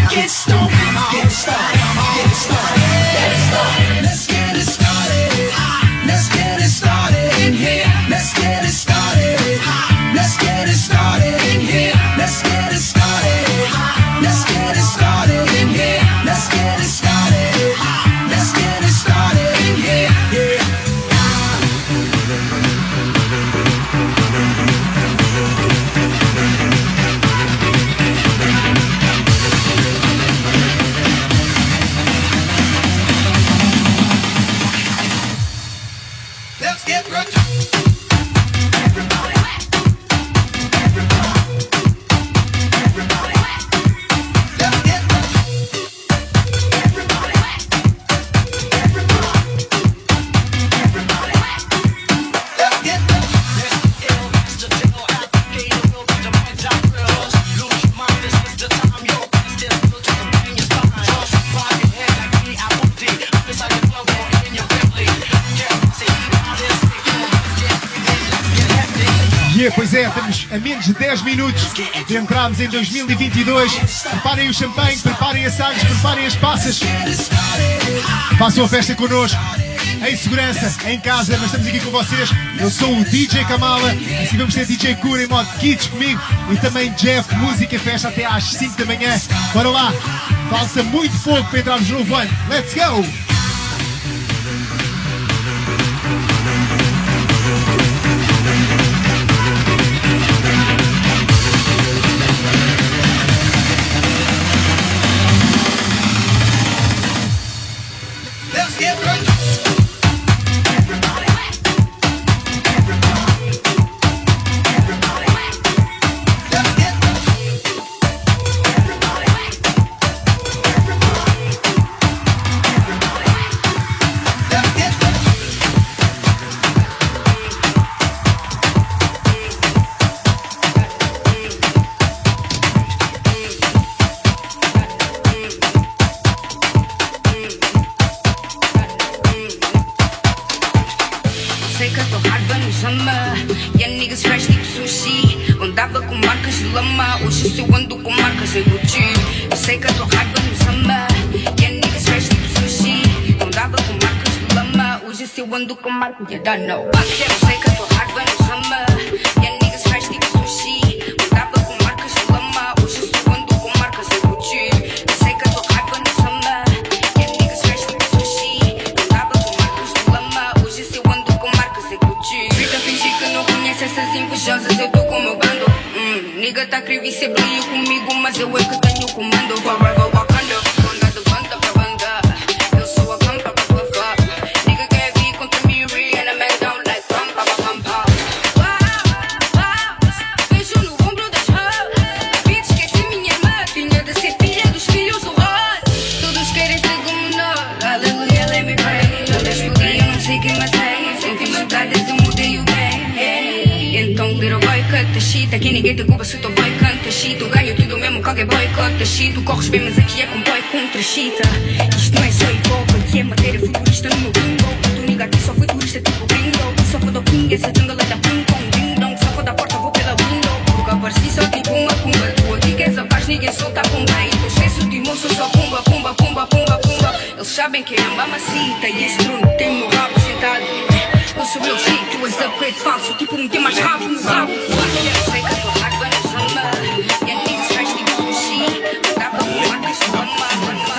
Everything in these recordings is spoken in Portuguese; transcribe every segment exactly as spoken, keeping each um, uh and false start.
Get stoned, get it started, get it started, get it started. Let's get it started. Let's get it started in here. Let's get it started. Let's get it started in here. Let's get it started. Let's get it started in here. Let's get it started. Let's get it started in here. Yeah. Let's get rich. Everybody, everybody, everybody. Let's get rich. Everybody, everybody, everybody. Let's get rich. Yeah, pois é, estamos a menos de dez minutos de entrarmos em dois mil e vinte e dois. Preparem o champanhe, preparem as sagres, preparem as passas. Façam a festa connosco, em segurança, em casa, mas estamos aqui com vocês. Eu sou o D J Kamala, assim vamos ter D J Cura em modo Kids comigo e também Jeff, música e festa até às cinco da manhã. Bora lá, falta muito pouco para entrarmos no novo ano. Let's go! Let's get rich. Everybody, everybody, everybody. Let's get rich. Everybody, everybody, everybody. Let's get rich. Sei que eu tô raiva nos ama. E a niggas fresh tipo sushi. Andava com marcas de lama. Hoje se eu ando com marcas em Gucci. Eu sei que eu tô raiva nos ama. E a niggas fresh tipo sushi. Andava com marcas de lama. Hoje se eu ando com marcas de dano. Eu sei que eu tô raiva nos ama. E a niggas fresh tipo sushi. Andava com marcas de lama. Hoje se eu ando com marcas em Gucci. Eu sei que eu tô raiva nos ama. E a niggas fresh tipo sushi. Andava com marcas de lama. Hoje se eu ando com marcas em Gucci. Fica a fingir que não conhece essas invejosas. Eu tô com o meu bando. Hum, nigga tá querendo vir ser brilho comigo, mas eu é que tenho o comando. Forever Wakanda, banda de banda pra banda. Eu sou a campa pra tua fã. Nigga quer vir contra mim, Rihanna, man down like pam, pam, pam, pam. Uau, uau, beijo no ombro das hoes. Bitch, esqueci minha irmã, tinha de ser filha dos filhos do Rod. Todos querem ser como nós, aleluia, let me pray. Não deixo o dia, eu não sei quem matei. Sem dificuldades eu mudei o game, yeah. Então, little boy, cut the shit. Aqui ninguém te culpa se o teu boy canta shit. Eu ganho tudo mesmo, qualquer boy cota shit. Tu corres bem, mas aqui é com boy contra chita. Isto não é só hip hop, aqui é matéria futurista no meu bingo. Tu nigga aqui só foi turista tipo gringo. Só for do king, essa jungle é da pum com ding dong. Só for da porta, vou pela window. Nunca apareci só tipo uma pumba. Tu aqui queres a paz, ninguém solta a pumba. E tu esquece de moço, só pumba, pumba, pumba, pumba, pumba. Eles sabem que é a mamacita e esse trono tem o meu rabo sentado. Eu sou meu shit, tu és upgrade falso. Tipo não tem mais rabo no rabo. Eu sei que eu tô raiva nos ama. E a niggas faz tipo sushi. Andava com marcas de lama.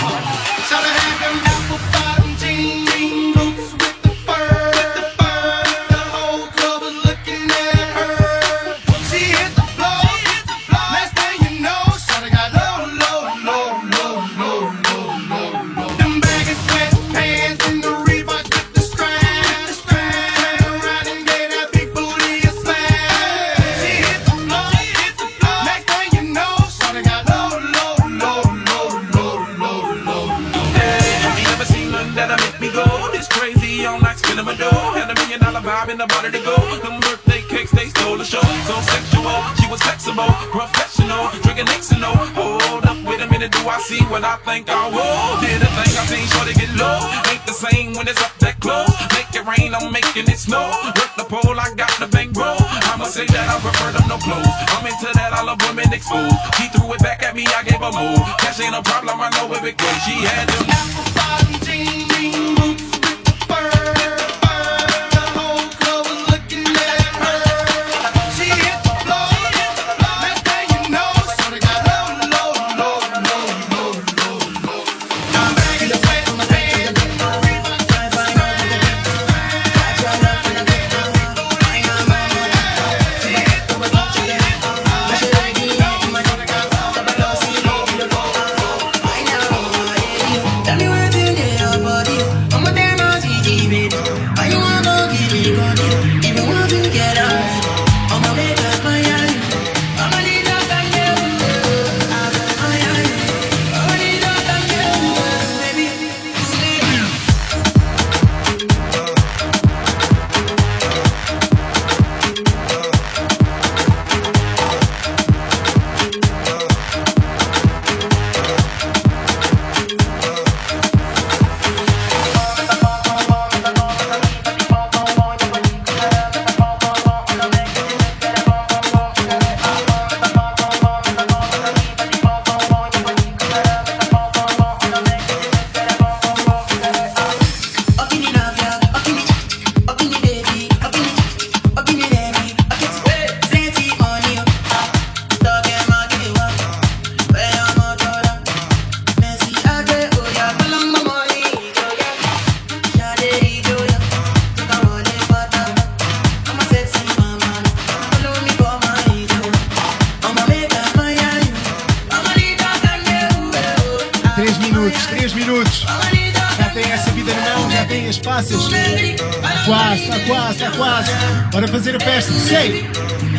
Shout out to them apple bottom jean boots with the fur, with the fur. The whole club was looking at her. She hit the floor, hit the floor. Next thing you know, shawty got low, low, low, low, low, low, low, low. Them baggy sweatpants and the Reeboks with the straps, straps. Turn around and gave that big booty a smash. She hit the floor, hit the floor. Next thing you know, shawty got low, low, low, low, low, low, low. Have you ever seen nothing that'll make me go this crazy? I'm like spinning my dough. Had a million dollar vibe in the body to go. Them birthday cakes, they stole the show. So sexual, she was flexible, professional, drinking X and O. Hold up, wait a minute. minute do I see what I think I will. Did a thing I seen sure to get low. Ain't the same when it's up that close. Make it rain, I'm making it snow. Work the pole, I got the bankroll. I'ma say that I prefer them no clothes. I'm into that, I love women exposed. She threw it back at me, I gave her move. Cash ain't a problem, I know where it goes. She had them apple bottom jean boots with the fur. The whole club was looking at her. She hit the floor. Next thing you know, shorty got low, low, low, low, low, low, low. I'm back in the sweat, my pants. três minutos. Já tem essa vida na mão, já tem as passas. Está quase, está quase, está quase. Bora fazer a festa. Sei!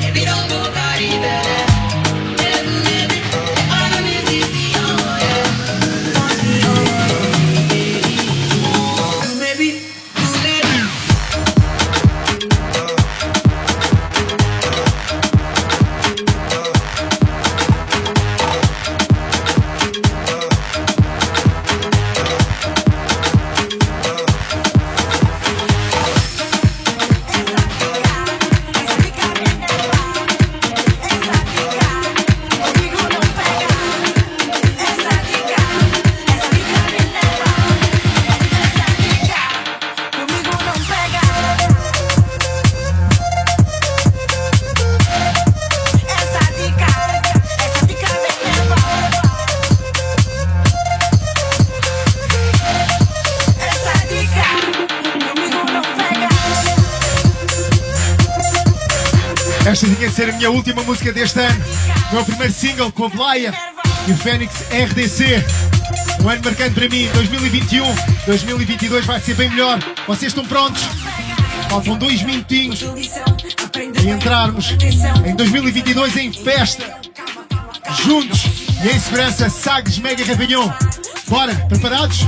Esta tinha de ser a minha última música deste ano. O meu primeiro single com a Blaya e o Fênix R D C. Um ano marcante para mim, dois mil e vinte e um. dois mil e vinte e dois vai ser bem melhor. Vocês estão prontos? Faltam dois minutinhos e entrarmos em dois mil e vinte e dois em festa. Juntos e em segurança, Sagres Mega Rapinhão. Bora, preparados?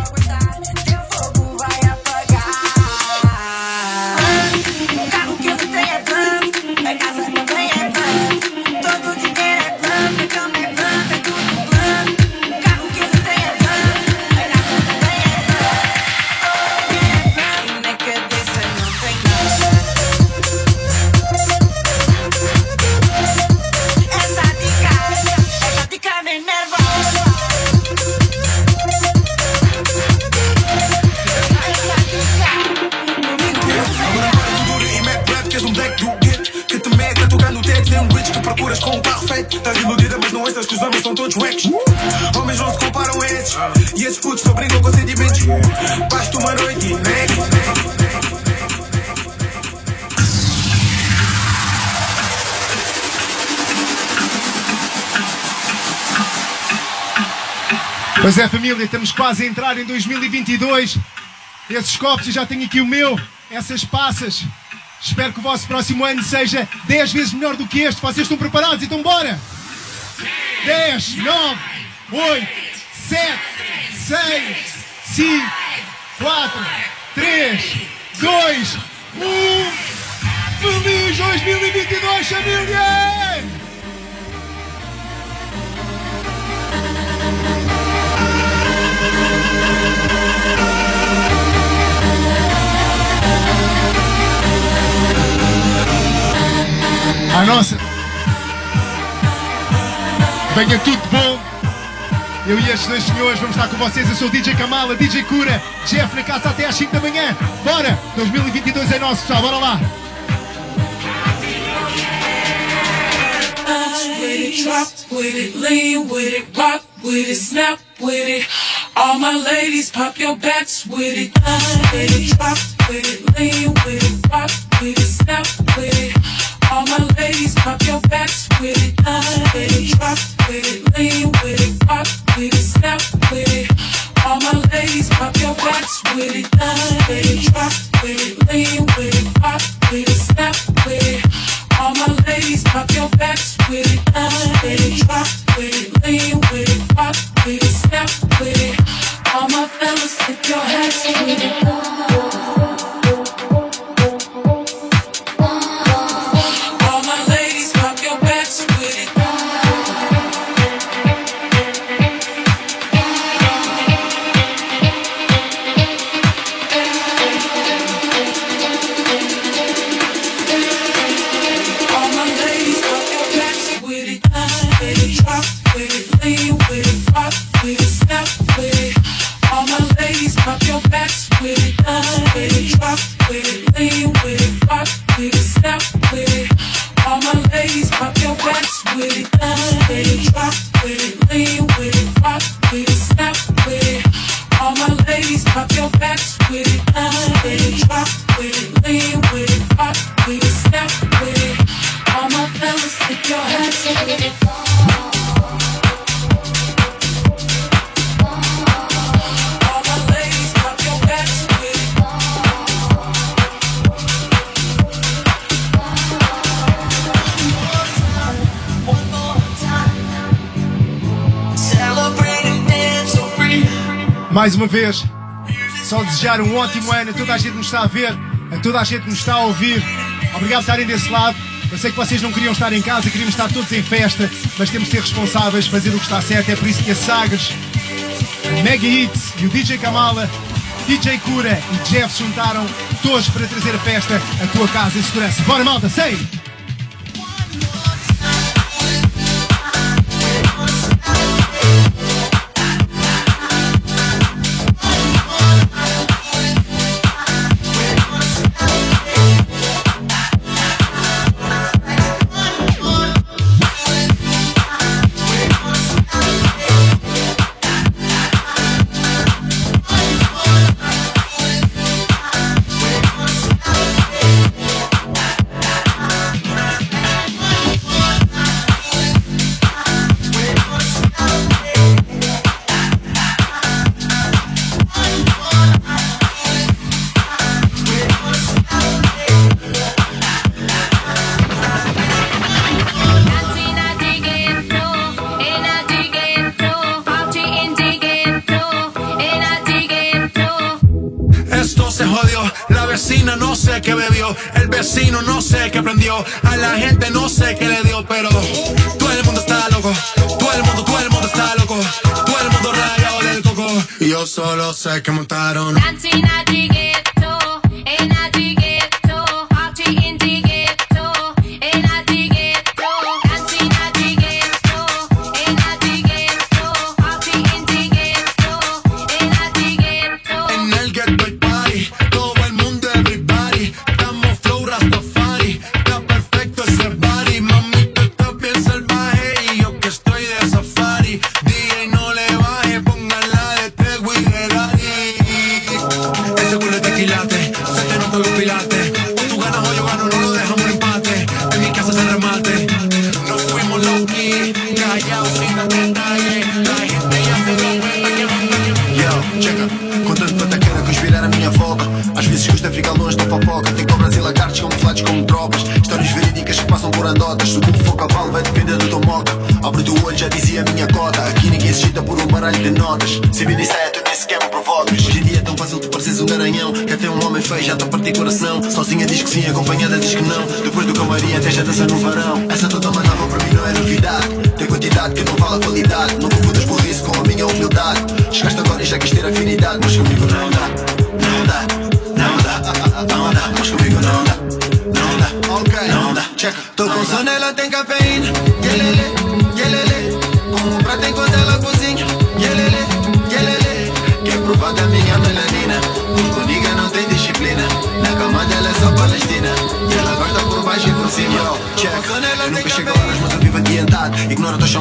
Estás iludida, mas não essas que os homens são todos wacks. Homens não se comparam a esses. E esses putos só brincam com sentimentos. Basta uma noite e next. Pois é, família, estamos quase a entrar em dois mil e vinte e dois. Esses copos, eu já tenho aqui o meu. Essas passas. Espero que o vosso próximo ano seja dez vezes melhor do que este. Vocês estão preparados? Então bora! dez, nove, oito, sete, seis, cinco, quatro, três, dois, um. Feliz dois mil e vinte e dois, família! nossa. Venha tudo bom. Eu e estes dois senhores vamos estar com vocês. Eu sou o D J Kamala, D J Cura, Jeff na casa até às cinco da manhã. Bora! dois mil e vinte e dois é nosso, pessoal. Bora lá. With it, drop with it, lean with it, rock with it, snap with it. All my ladies, pop your backs with it. With it, drop with it, lean with it, rock with it, snap with it. All my ladies, pop your backs with it. With it, drop with it, lean with it, rock with it, snap with it. All my ladies, pop your backs with it. With it, drop with it, lean with it, rock with it, snap with it. All my ladies, pop your backs with it. With it, drop with it, lean with it, rock with it, snap with it. All my fellas, lift your hats with it. All my ladies, pop your backs with it. All my ladies, pop your backs with it. With it, drop with it, lean with it, rock with it, snap with it. All my ladies, pop your backs with it. With it, drop with it, lean with it, rock with it, snap with it. All my ladies, pop your backs with it. With it, drop with it, lean with it, rock with it, snap with it. All my ladies, pop your backs with it. With it, drop with it, lean with it, rock with it, snap with it. All my fellas, lift your hands with it. All my ladies, pop your backs with it. One more time. Celebrate and dance so free. Mais uma vez, só desejar um ótimo ano a toda a gente que nos está a ver, a toda a gente que nos está a ouvir. Obrigado por estarem desse lado. Eu sei que vocês não queriam estar em casa, queriam estar todos em festa, mas temos de ser responsáveis, fazer o que está certo. É por isso que a Sagres, a Mega Hits e o D J Kamala, D J Cura e Jeff se juntaram todos para trazer a festa à tua casa em segurança. Bora, malta, sei! vecina no sé qué bebió, el vecino no sé qué prendió, a la gente no sé qué le dio, pero todo el mundo está loco, todo el mundo, todo el mundo está loco, todo el mundo rayado del coco. Y yo solo sé que montaron Dancing at the ghetto, in at the ghetto, party in the ghetto, in at the ghetto, dancing at the ghetto, in at the ghetto, party in the ghetto, in at the ghetto. en el ghetto hay party, todo el mundo everybody, estamos flow Rastafari, está perfecto ese body, mami tú estás bien salvaje y yo que estoy de safari, D J no le baje, póngala de Tego y de Daddy. Ese culo es tequilate, se te nota los pilates, o tú ganas o yo gano, no lo dejamos en empate, en mi casa se remate, nos fuimos low-key, callados sin dar detalles, la gente ya se dio cuenta que vamos a Yo, chega, com tanto pataqueira conspirar a minha volta. Às vezes custa ficar longe da fofoca. Tem cobras e lagartos camuflados como tropas. Histórias verídicas que passam por andotas. Se o como for cavalo vai depender do teu moca. Abre o olho, já dizia a minha cota. Aqui ninguém se agita por um baralho de notas. Se vir isso é, tu nem sequer me provocas. Hoje em dia é tão fácil tu pareces um garanhão, que até um homem feio já te partir coração. Sozinha diz que sim, acompanhada diz que não. Depois do camarim até já dança no varão. Essa toda manava para mim não é novidade. Tem quantidade que não vale a qualidade. Não confundas por isso com a minha humildade. Chegaste agora e já quis ter afinidade, mas comigo não dá, não dá, não dá, não dá, mas comigo não dá, não dá, ok, não dá, checa. Tô com sono e la melanina. Porque nigga não tem disciplina. Na cama dela é só Palestina. E ela gosta por baixo e por cima. Yo, check. Eu nunca chego a horas, mas eu vivo adiantado. Ignora o teu